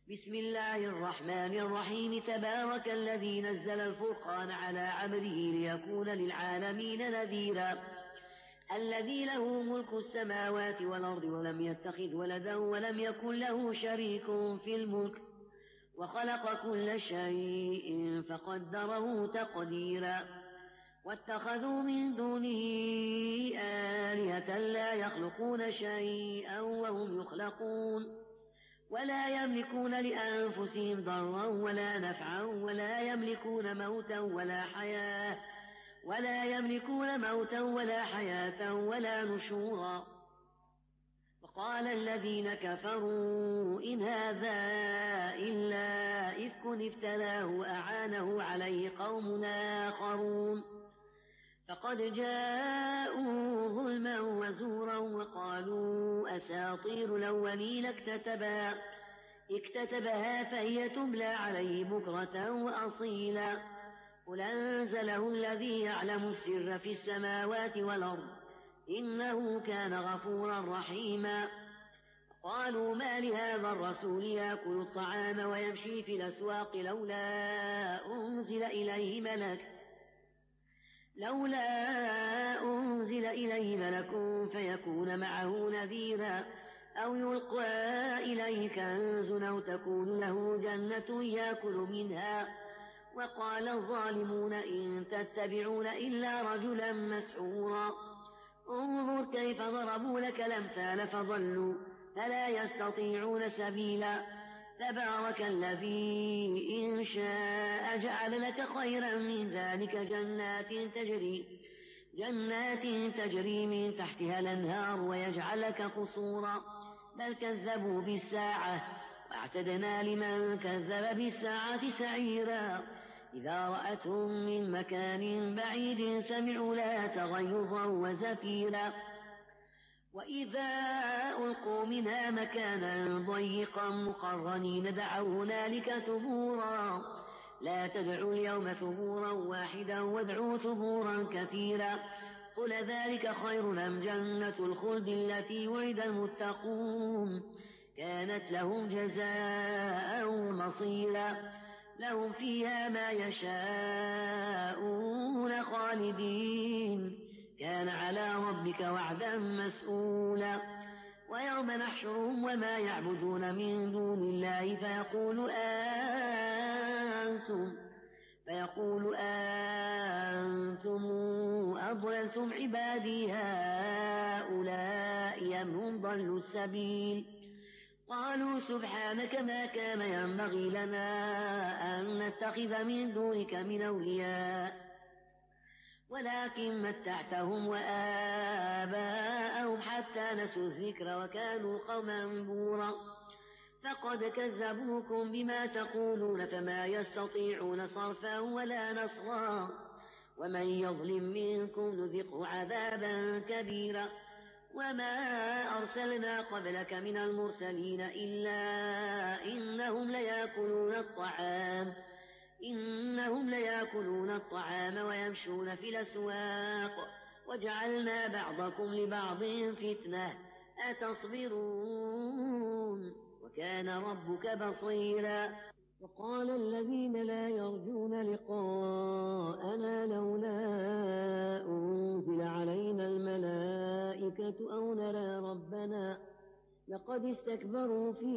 بسم الله الرحمن الرحيم. تبارك الذي نزل الفرقان على عبده ليكون للعالمين نذيرا. الذي له ملك السماوات والأرض ولم يتخذ ولدا ولم يكن له شريك في الملك وخلق كل شيء فقدره تقديرا. واتخذوا من دونه آلهة لا يخلقون شيئا وهم يخلقون ولا يملكون لأنفسهم ضرا ولا نفعا ولا يملكون موتا ولا حياة ولا نشورا. وقال الذين كفروا إن هذا إلا إفك افتراه أعانه عليه قوم آخرون فقد جاءوا ظلما وزورا وقالوا أساطير الأولين اكتتبها فهي تملى عليه بكرة وأصيلا. قل أنزله الذي يعلم السر في السماوات والأرض إنه كان غفورا رحيما. قالوا ما لهذا الرسول يأكل الطعام ويمشي في الأسواق لولا أنزل إليه ملك فيكون معه نذيرا أو يلقى إليه كنز أو تكون له جنة يأكل منها. وقال الظالمون إن تتبعون إلا رجلا مسحورا. انظر كيف ضربوا لك الأمثال فضلوا فلا يستطيعون سبيلا. تبارك الذي إن شاء جعل لك خيرا من ذلك جنات تجري من تحتها الأنهار ويجعل لك قصورا. بل كذبوا بالساعة واعتدنا لمن كذب بالساعة سعيرا. إذا رأتهم من مكان بعيد سمعوا لها تغيظا وزفيرا. وإذا ألقوا منها مكانا ضيقا مقرنين دعوا هنالك ثبورا. لا تدعوا اليوم ثبورا واحدا وادعوا ثبورا كثيرا. قل ذلك خير أم جنة الخلد التي وعد المتقون كانت لهم جزاء ومصيرا. لهم فيها ما يشاءون خالدين كان على ربك وعدا مسئولا. ويوم نحشرهم وما يعبدون من دون الله فيقول أنتم أضللتم عبادي هؤلاء أم هم ضلوا السبيل. قالوا سبحانك ما كان ينبغي لنا أن نتخذ من دونك من أولياء ولكن متعتهم وآباءهم حتى نسوا الذكر وكانوا قوما بورا. فقد كذبوكم بما تقولون فما يستطيعون صرفا ولا نصرا. ومن يظلم منكم نذقه عذابا كبيرا. وما أرسلنا قبلك من المرسلين إلا إنهم ليأكلون الطعام ويمشون في الأسواق وجعلنا بعضكم لبعض فتنة أتصبرون وكان ربك بصيرا. وقال الذين لا يرجون لقاءنا لولا أنزل علينا الملائكة أو نرى ربنا لقد استكبروا في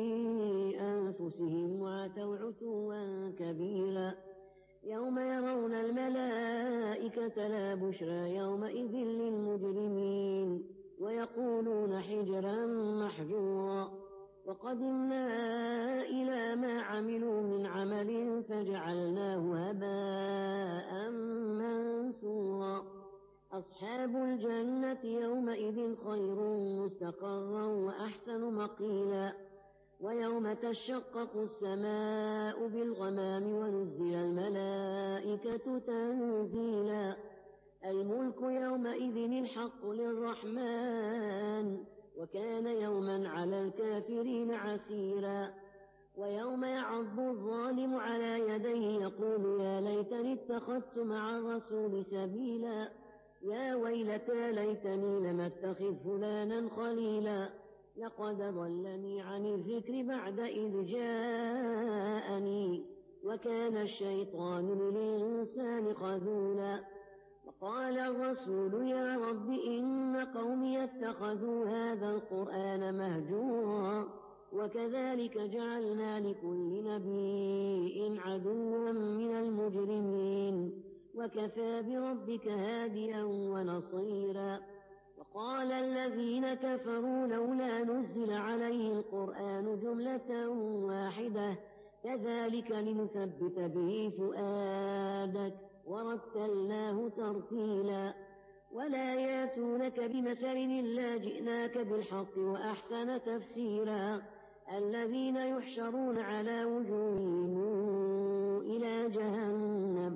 أنفسهم وعتوا عتوا كبيرا. يوم يرون الملائكة لا بشرى يومئذ للمجرمين ويقولون حجرا محجورا. وقدمنا إلى ما عملوا من عمل فجعلناه هباء منثورا. أصحاب الجنة يومئذ خير مستقرا وأحسن مقيلا. ويوم تشقق السماء بالغمام ونزل الملائكة تنزيلا. الملك يومئذ الحق للرحمن وكان يوما على الكافرين عسيرا. ويوم يعض الظالم على يديه يقول يا ليتني اتخذت مع الرسول سبيلا. يا ويلتى ليتني لم اتخذ فلانا خليلا لقد ضلني عن الذكر بعد إذ جاءني وكان الشيطان للإنسان خذولا وقال الرسول يا رب إن قومي اتخذوا هذا القرآن مهجورا وكذلك جعلنا لكل نبي عدوا من المجرمين وكفى بربك هاديا ونصيرا وقال الذين كفروا لولا نزل عليه القرآن جملة واحدة كذلك لنثبت به فؤادك ورتلناه ترتيلا ولا ياتونك بمثل إلا جئناك بالحق وأحسن تفسيرا الذين يحشرون على وجوههم إلى جهنم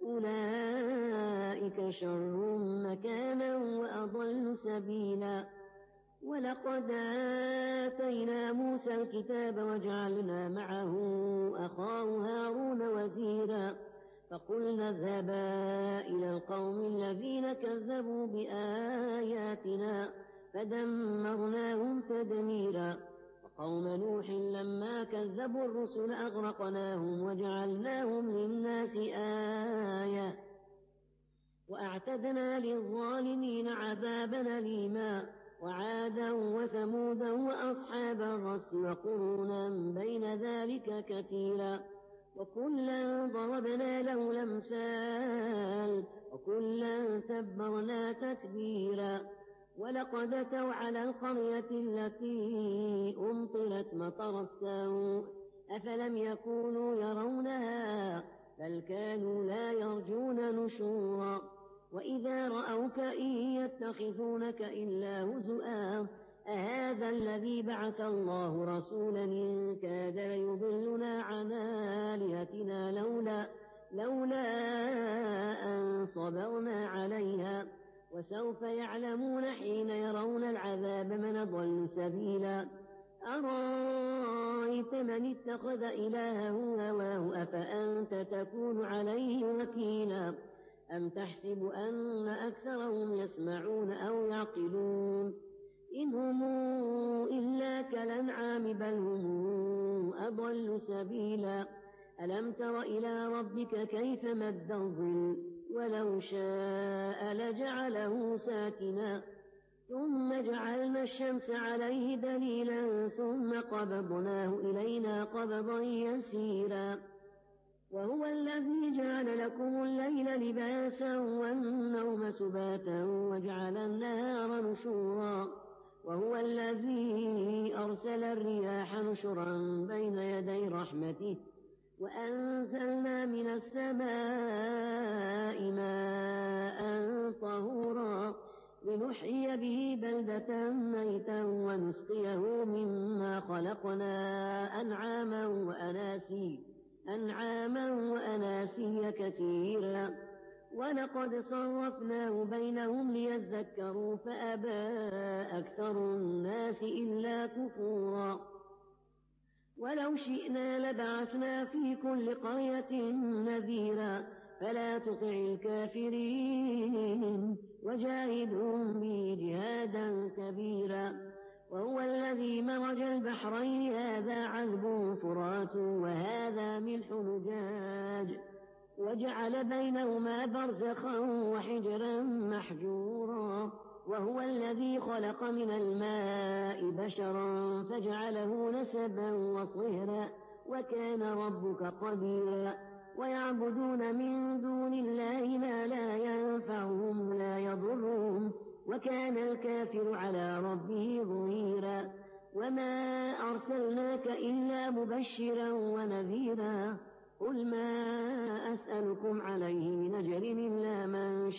أولئك شر مكانا وأضل سبيلا ولقد آتينا موسى الكتاب وجعلنا معه أخاه هارون وزيرا فقلنا اذهبا إلى القوم الذين كذبوا بآياتنا فدمرناهم تدميرا وقوم نوح لما كذبوا الرسل أغرقناهم وجعلناهم للناس آية وأعتدنا للظالمين عذابا أليما وعادا وثمودا وأصحاب الرس وقرونا بين ذلك كثيرا وكلا ضربنا له الأمثال وكلا تبرنا تتبيرا ولقد أتوا على القرية التي أمطرت مطر السوء أفلم يكونوا يرونها بل كانوا لا يرجون نشورا وإذا رأوك إن يتخذونك إلا هزؤا أهذا الذي بعث الله رسولا إن كاد ليضلنا عن آلهتنا لولا أن صبرنا عليها وسوف يعلمون حين يرون العذاب من ضل سبيلا أرأيت من اتخذ إلهه هواه أفأنت تكون عليه وكيلا أم تحسب أن أكثرهم يسمعون أو يعقلون إن هم إلا كالأنعام بل هم أضل سبيلا ألم تر إلى ربك كيف مد الظل ولو شاء لجعله ساكنا ثم جعلنا الشمس عليه دليلا ثم قبضناه إلينا قبضا يسيرا وهو الذي جعل لكم الليل لباسا والنوم سباتا وجعل النهار نشورا وهو الذي أرسل الرياح نشرا بين يدي رحمته وأنزلنا من السماء ماء طهورا لنحيي به بلدة ميتا ونسقيه مما خلقنا أنعاما وأناسيا كثيرا ولقد صرفناه بينهم ليذكروا فأبى أكثر الناس إلا كفورا ولو شئنا لبعثنا في كل قرية نذيرا فلا تطع الكافرين وجاهدهم به جهادا كبيرا وهو الذي مرج البحرين هذا عذب فرات وهذا ملح نجاج وجعل بينهما برزخا وحجرا محجورا وهو الذي خلق من الماء بشرا فجعله نسبا وصهرا وكان ربك قديرا ويعبدون من دون الله ما لا ينفعهم ولا يضرهم وكان الكافر على ربه ظهيرا وما أرسلناك إلا مبشرا ونذيرا قل ما أسألكم عليه من أجر إلا من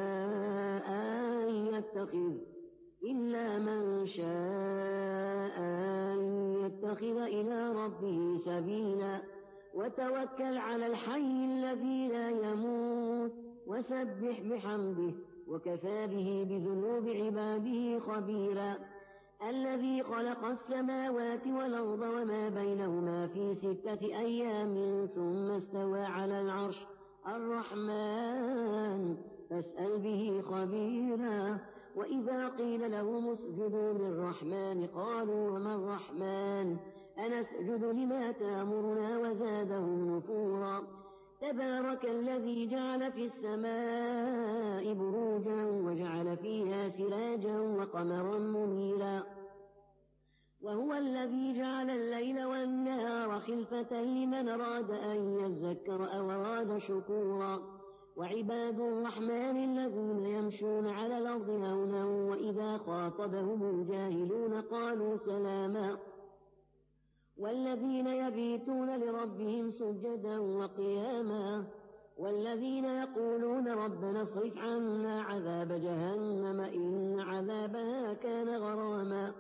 شاء أن يتخذ إلى ربه سبيلا وتوكل على الحي الذي لا يموت وسبح بحمده وكفى به بذنوب عباده خبيرا الذي خلق السماوات والأرض وما بينهما في 6 أيام ثم استوى على العرش الرحمن فاسأل به خبيرا وإذا قيل لهم اسجدوا للرحمن قالوا وما الرحمن أنسجد لما تأمرنا وزادهم نفورا تبارك الذي جعل في السماء بروجا وجعل فيها سراجا وقمرا منيرا وهو الذي جعل الليل والنهار خلفة لمن أراد أن يذكر أو أراد شكورا وعباد الرحمن الذين يمشون على الأرض هونا وإذا خاطبهم الجاهلون قالوا سلاما والذين يبيتون لربهم سجدا وقياما والذين يقولون ربنا اصرف عنا عذاب جهنم إن عذابها كان غراما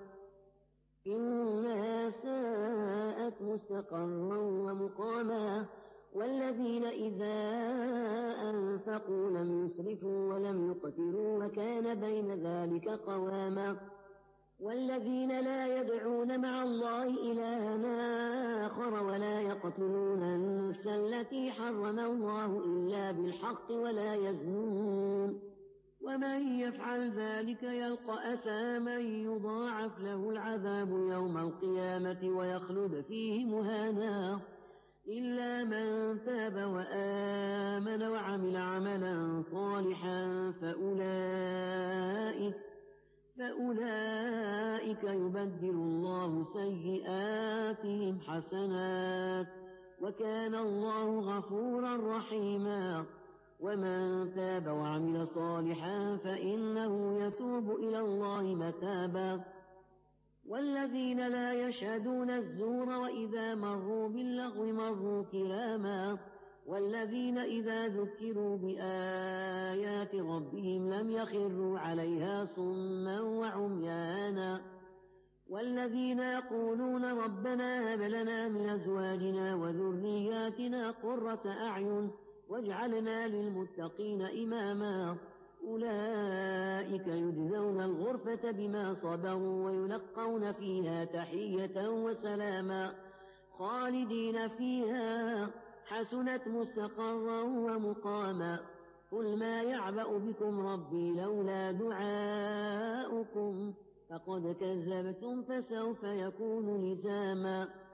إنها ساءت مستقرا ومقاما والذين إذا أنفقوا لم يسرفوا ولم يقتروا وكان بين ذلك قواما والذين لا يدعون مع الله إلها آخر ولا يقتلون النفس التي حرم الله إلا بالحق ولا يزنون ومن يفعل ذلك يلقى أثاما يضاعف له العذاب يوم القيامة ويخلد فيه مهانا إلا من تاب وآمن وعمل عملا صالحا فأولئك يبدل الله سيئاتهم حسنات وكان الله غفورا رحيما ومن تاب وعمل صالحا فإنه يتوب إلى الله متابا والذين لا يشهدون الزور وإذا مروا باللغو مروا كراما والذين إذا ذكروا بآيات ربهم لم يخروا عليها صما وعميانا والذين يقولون ربنا هب لنا من أزواجنا وذرياتنا قرة أعين واجعلنا للمتقين إماما أولئك يجزون الغرفة بما صبروا ويلقون فيها تحية وسلاما خالدين فيها حسنت مستقرا ومقاما قل ما يعبأ بكم ربي لولا دعاؤكم فقد كذبتم فسوف يكون لزاما